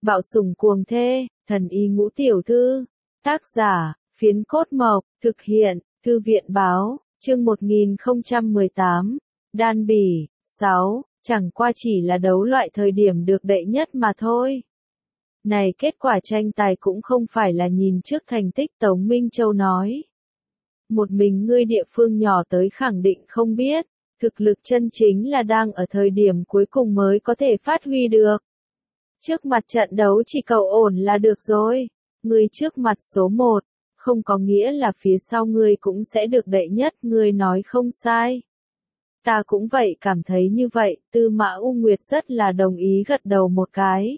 Bạo sủng cuồng thê, thần y ngũ tiểu thư. Tác giả, Phiến Cốt Mộc, thực hiện, Thư viện báo, chương 1018, Đan Bỉ, 6, chẳng qua chỉ là đấu loại thời điểm được đệ nhất mà thôi. Này kết quả tranh tài cũng không phải là nhìn trước thành tích, Tống Minh Châu nói. Một mình ngươi địa phương nhỏ tới khẳng định không biết, thực lực chân chính là đang ở thời điểm cuối cùng mới có thể phát huy được. Trước mặt trận đấu chỉ cầu ổn là được rồi, ngươi trước mặt số 1, không có nghĩa là phía sau ngươi cũng sẽ được đệ nhất, ngươi nói không sai. Ta cũng vậy cảm thấy như vậy, Tư Mã U Nguyệt rất là đồng ý gật đầu một cái.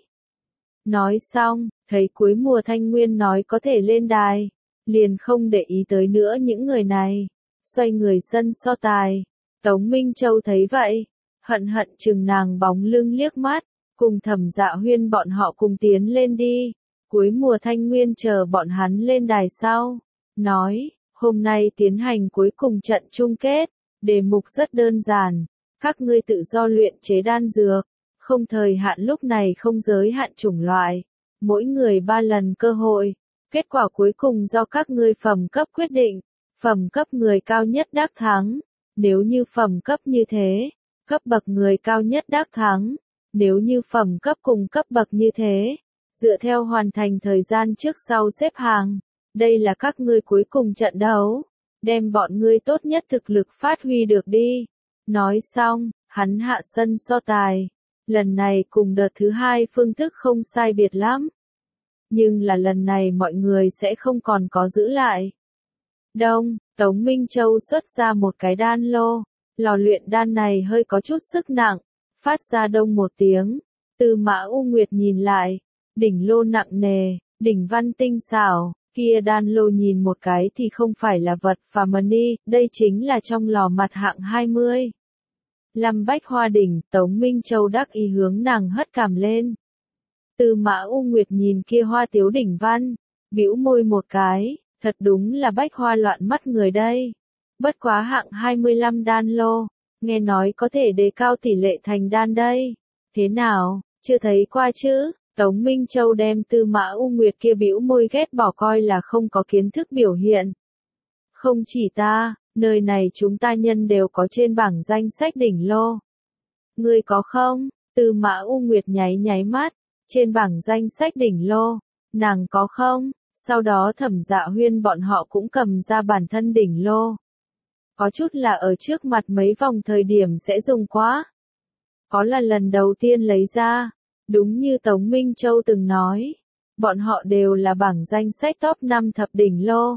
Nói xong, thấy cuối mùa Thanh Nguyên nói có thể lên đài, liền không để ý tới nữa những người này, xoay người sân so tài. Tống Minh Châu thấy vậy, hận hận chừng nàng bóng lưng liếc mắt, cùng Thẩm Dạ Huyên bọn họ cùng tiến lên đi. Cuối mùa Thanh Nguyên chờ bọn hắn lên đài sau, nói, hôm nay tiến hành cuối cùng trận chung kết, đề mục rất đơn giản, các ngươi tự do luyện chế đan dược, không thời hạn, lúc này không giới hạn chủng loại, mỗi người 3 lần cơ hội, kết quả cuối cùng do các ngươi phẩm cấp quyết định, phẩm cấp người cao nhất đắc thắng, nếu như phẩm cấp như thế, cấp bậc người cao nhất đắc thắng, nếu như phẩm cấp cùng cấp bậc như thế, dựa theo hoàn thành thời gian trước sau xếp hàng, đây là các ngươi cuối cùng trận đấu, đem bọn ngươi tốt nhất thực lực phát huy được đi. Nói xong, hắn hạ sân so tài. Lần này cùng đợt thứ 2 phương thức không sai biệt lắm. Nhưng là lần này mọi người sẽ không còn có giữ lại. Đông, Tống Minh Châu xuất ra một cái đan lô. Lò luyện đan này hơi có chút sức nặng. Phát ra đông một tiếng. Tư Mã U Nguyệt nhìn lại. Đỉnh lô nặng nề, đỉnh văn tinh xảo. Kia đan lô nhìn một cái thì không phải là vật và money. Đây chính là trong lò mặt hạng 20. Lâm Bách Hoa đỉnh, Tống Minh Châu đắc ý hướng nàng hất cằm lên. Tư Mã U Nguyệt nhìn kia hoa tiếu đỉnh văn, bĩu môi một cái, thật đúng là bách hoa loạn mắt người đây. Bất quá hạng 25 đan lô, nghe nói có thể đề cao tỷ lệ thành đan đây. Thế nào, chưa thấy qua chứ? Tống Minh Châu đem Tư Mã U Nguyệt kia bĩu môi ghét bỏ coi là không có kiến thức biểu hiện. Không chỉ ta, nơi này chúng ta nhân đều có trên bảng danh sách đỉnh lô. Ngươi có không? Tư Mã U Nguyệt nháy nháy mắt, trên bảng danh sách đỉnh lô, nàng có không? Sau đó Thẩm Dạ Huyên bọn họ cũng cầm ra bản thân đỉnh lô. Có chút là ở trước mặt mấy vòng thời điểm sẽ dùng quá. Có là lần đầu tiên lấy ra, đúng như Tống Minh Châu từng nói, bọn họ đều là bảng danh sách top 5 thập đỉnh lô.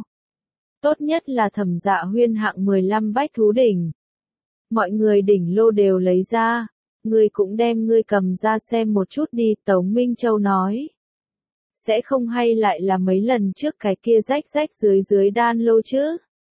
Tốt nhất là Thẩm Dạ Huyên hạng 15 bách thú đỉnh. Mọi người đỉnh lô đều lấy ra, ngươi cũng đem ngươi cầm ra xem một chút đi, Tống Minh Châu nói. Sẽ không hay lại là mấy lần trước cái kia rách rách dưới đan lô chứ?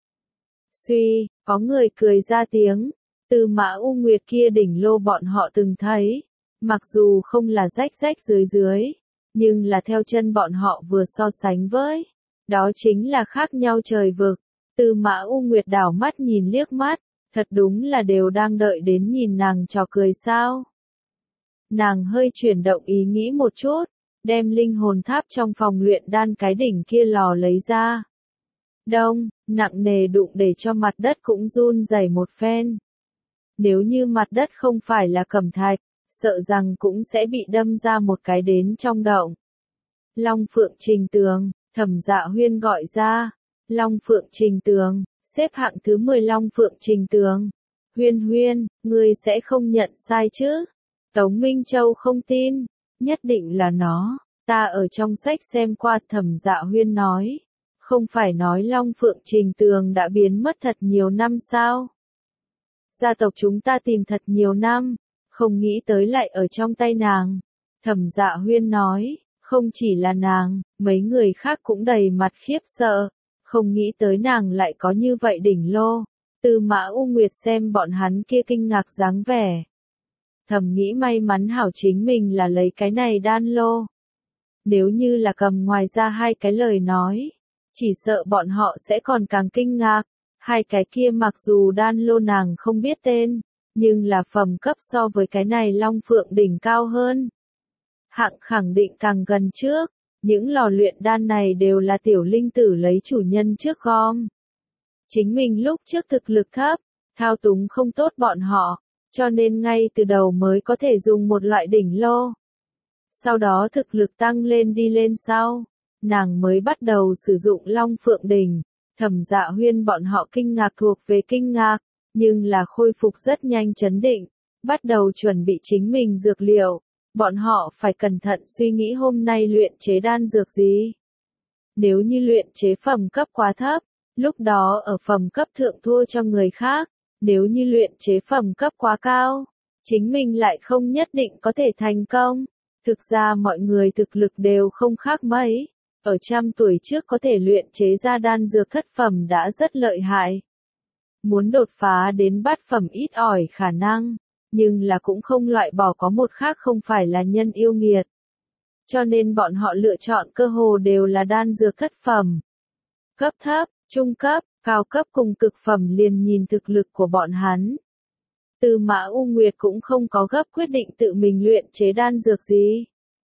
Suy, có người cười ra tiếng, Tư Mã U Nguyệt kia đỉnh lô bọn họ từng thấy, mặc dù không là rách rách dưới, nhưng là theo chân bọn họ vừa so sánh với. Đó chính là khác nhau trời vực. Tư Mã U Nguyệt đảo mắt nhìn liếc mắt, thật đúng là đều đang đợi đến nhìn nàng trò cười sao. Nàng hơi chuyển động ý nghĩ một chút, đem linh hồn tháp trong phòng luyện đan cái đỉnh kia lò lấy ra. Đông, nặng nề đụng để cho mặt đất cũng run rẩy một phen. Nếu như mặt đất không phải là cẩm thạch, sợ rằng cũng sẽ bị đâm ra một cái đến trong động. Long Phượng Trình Tường. Thẩm Dạ Huyên gọi ra, Long Phượng Trình Tường, xếp hạng thứ 10 Long Phượng Trình Tường. Huyên Huyên, ngươi sẽ không nhận sai chứ? Tống Minh Châu không tin, nhất định là nó, ta ở trong sách xem qua, Thẩm Dạ Huyên nói. Không phải nói Long Phượng Trình Tường đã biến mất thật nhiều năm sao? Gia tộc chúng ta tìm thật nhiều năm, không nghĩ tới lại ở trong tay nàng. Thẩm Dạ Huyên nói. Không chỉ là nàng, mấy người khác cũng đầy mặt khiếp sợ, không nghĩ tới nàng lại có như vậy đỉnh lô. Tư Mã U Nguyệt xem bọn hắn kia kinh ngạc dáng vẻ. Thầm nghĩ may mắn hảo chính mình là lấy cái này đan lô. Nếu như là cầm ngoài ra 2 cái lời nói, chỉ sợ bọn họ sẽ còn càng kinh ngạc. 2 cái kia mặc dù đan lô nàng không biết tên, nhưng là phẩm cấp so với cái này Long Phượng đỉnh cao hơn. hạng khẳng định càng gần trước. Những lò luyện đan này đều là tiểu linh tử lấy chủ nhân trước gom. Chính mình lúc trước thực lực thấp, thao túng không tốt bọn họ, cho nên ngay từ đầu mới có thể dùng một loại đỉnh lô. Sau đó thực lực tăng lên đi lên sau, nàng mới bắt đầu sử dụng Long Phượng Đỉnh. Thẩm Dạ Huyên bọn họ kinh ngạc thuộc về kinh ngạc, nhưng là khôi phục rất nhanh chấn định, bắt đầu chuẩn bị chính mình dược liệu. Bọn họ phải cẩn thận suy nghĩ hôm nay luyện chế đan dược gì. Nếu như luyện chế phẩm cấp quá thấp, lúc đó ở phẩm cấp thượng thua cho người khác. Nếu như luyện chế phẩm cấp quá cao, chính mình lại không nhất định có thể thành công. Thực ra mọi người thực lực đều không khác mấy. Ở 100 tuổi trước có thể luyện chế ra đan dược thất phẩm đã rất lợi hại. Muốn đột phá đến bát phẩm ít ỏi khả năng, nhưng là cũng không loại bỏ có một khác không phải là nhân yêu nghiệt. Cho nên bọn họ lựa chọn cơ hồ đều là đan dược thất phẩm. Cấp thấp, trung cấp, cao cấp cùng cực phẩm liền nhìn thực lực của bọn hắn. Tư Mã U Nguyệt cũng không có gấp quyết định tự mình luyện chế đan dược gì.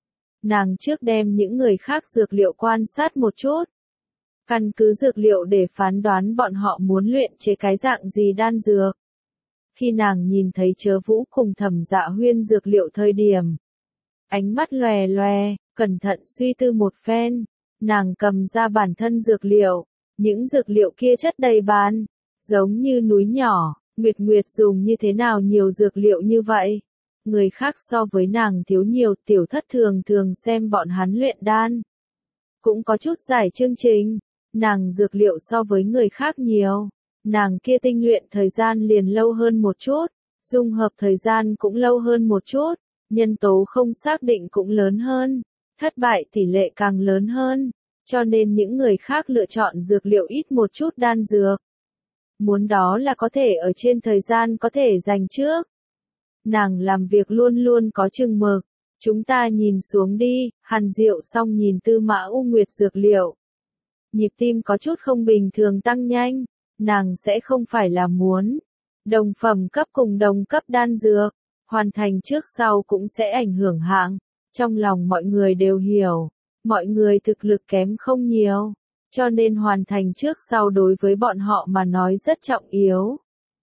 Nàng trước đem những người khác dược liệu quan sát một chút. Căn cứ dược liệu để phán đoán bọn họ muốn luyện chế cái dạng gì đan dược. Khi nàng nhìn thấy Chớ Vũ cùng Thẩm Dạ Huyên dược liệu thời điểm, ánh mắt lòe lòe, cẩn thận suy tư một phen, nàng cầm ra bản thân dược liệu, những dược liệu kia chất đầy bàn, giống như núi nhỏ. Nguyệt Nguyệt dùng như thế nào nhiều dược liệu như vậy? Người khác so với nàng thiếu nhiều, tiểu thất thường thường xem bọn hắn luyện đan. Cũng có chút giải chương trình, nàng dược liệu so với người khác nhiều. Nàng kia tinh luyện thời gian liền lâu hơn một chút, dung hợp thời gian cũng lâu hơn một chút, nhân tố không xác định cũng lớn hơn, thất bại tỷ lệ càng lớn hơn, cho nên những người khác lựa chọn dược liệu ít một chút đan dược. Muốn đó là có thể ở trên thời gian có thể giành trước. Nàng làm việc luôn luôn có chừng mực, chúng ta nhìn xuống đi, Hàn Diệu xong nhìn Tư Mã U Nguyệt dược liệu. Nhịp tim có chút không bình thường tăng nhanh, nàng sẽ không phải là muốn. Đồng phẩm cấp cùng đồng cấp đan dược, hoàn thành trước sau cũng sẽ ảnh hưởng hạng. Trong lòng mọi người đều hiểu, mọi người thực lực kém không nhiều. Cho nên hoàn thành trước sau đối với bọn họ mà nói rất trọng yếu.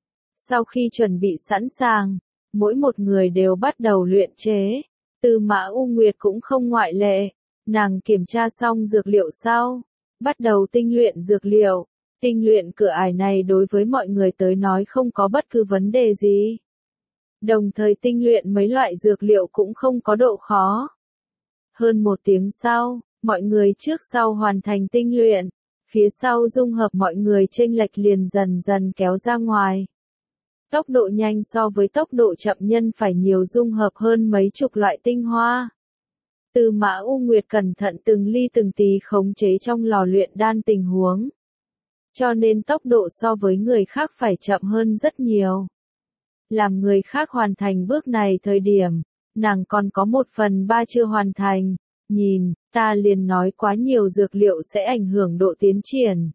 Sau khi chuẩn bị sẵn sàng, mỗi một người đều bắt đầu luyện chế. Tư Mã U Nguyệt cũng không ngoại lệ. Nàng kiểm tra xong dược liệu sau, bắt đầu tinh luyện dược liệu. Tinh luyện cửa ải này đối với mọi người tới nói không có bất cứ vấn đề gì. Đồng thời tinh luyện mấy loại dược liệu cũng không có độ khó. Hơn 1 tiếng sau, mọi người trước sau hoàn thành tinh luyện, phía sau dung hợp mọi người chênh lệch liền dần dần kéo ra ngoài. Tốc độ nhanh so với tốc độ chậm nhân phải nhiều dung hợp hơn mấy chục loại tinh hoa. Tư Mã U Nguyệt cẩn thận từng ly từng tí khống chế trong lò luyện đan tình huống. Cho nên tốc độ so với người khác phải chậm hơn rất nhiều. Làm người khác hoàn thành bước này thời điểm, nàng còn có 1/3 chưa hoàn thành. Nhìn, ta liền nói quá nhiều dược liệu sẽ ảnh hưởng độ tiến triển.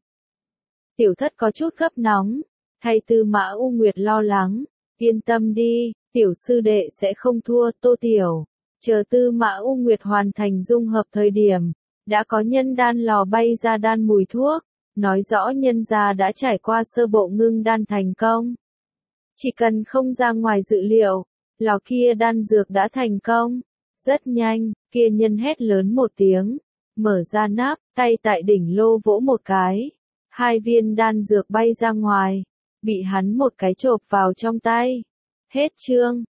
Tiểu thất có chút gấp nóng, thay Tư Mã U Nguyệt lo lắng. Yên tâm đi, tiểu sư đệ sẽ không thua, Tô Tiểu. Chờ Tư Mã U Nguyệt hoàn thành dung hợp thời điểm, đã có nhân đan lò bay ra đan mùi thuốc, nói rõ nhân gia đã trải qua sơ bộ ngưng đan thành công. Chỉ cần không ra ngoài dự liệu, lò kia đan dược đã thành công. Rất nhanh, kia nhân hét lớn một tiếng, mở ra nắp, tay tại đỉnh lô vỗ một cái. 2 viên đan dược bay ra ngoài, bị hắn một cái chộp vào trong tay. Hết chương.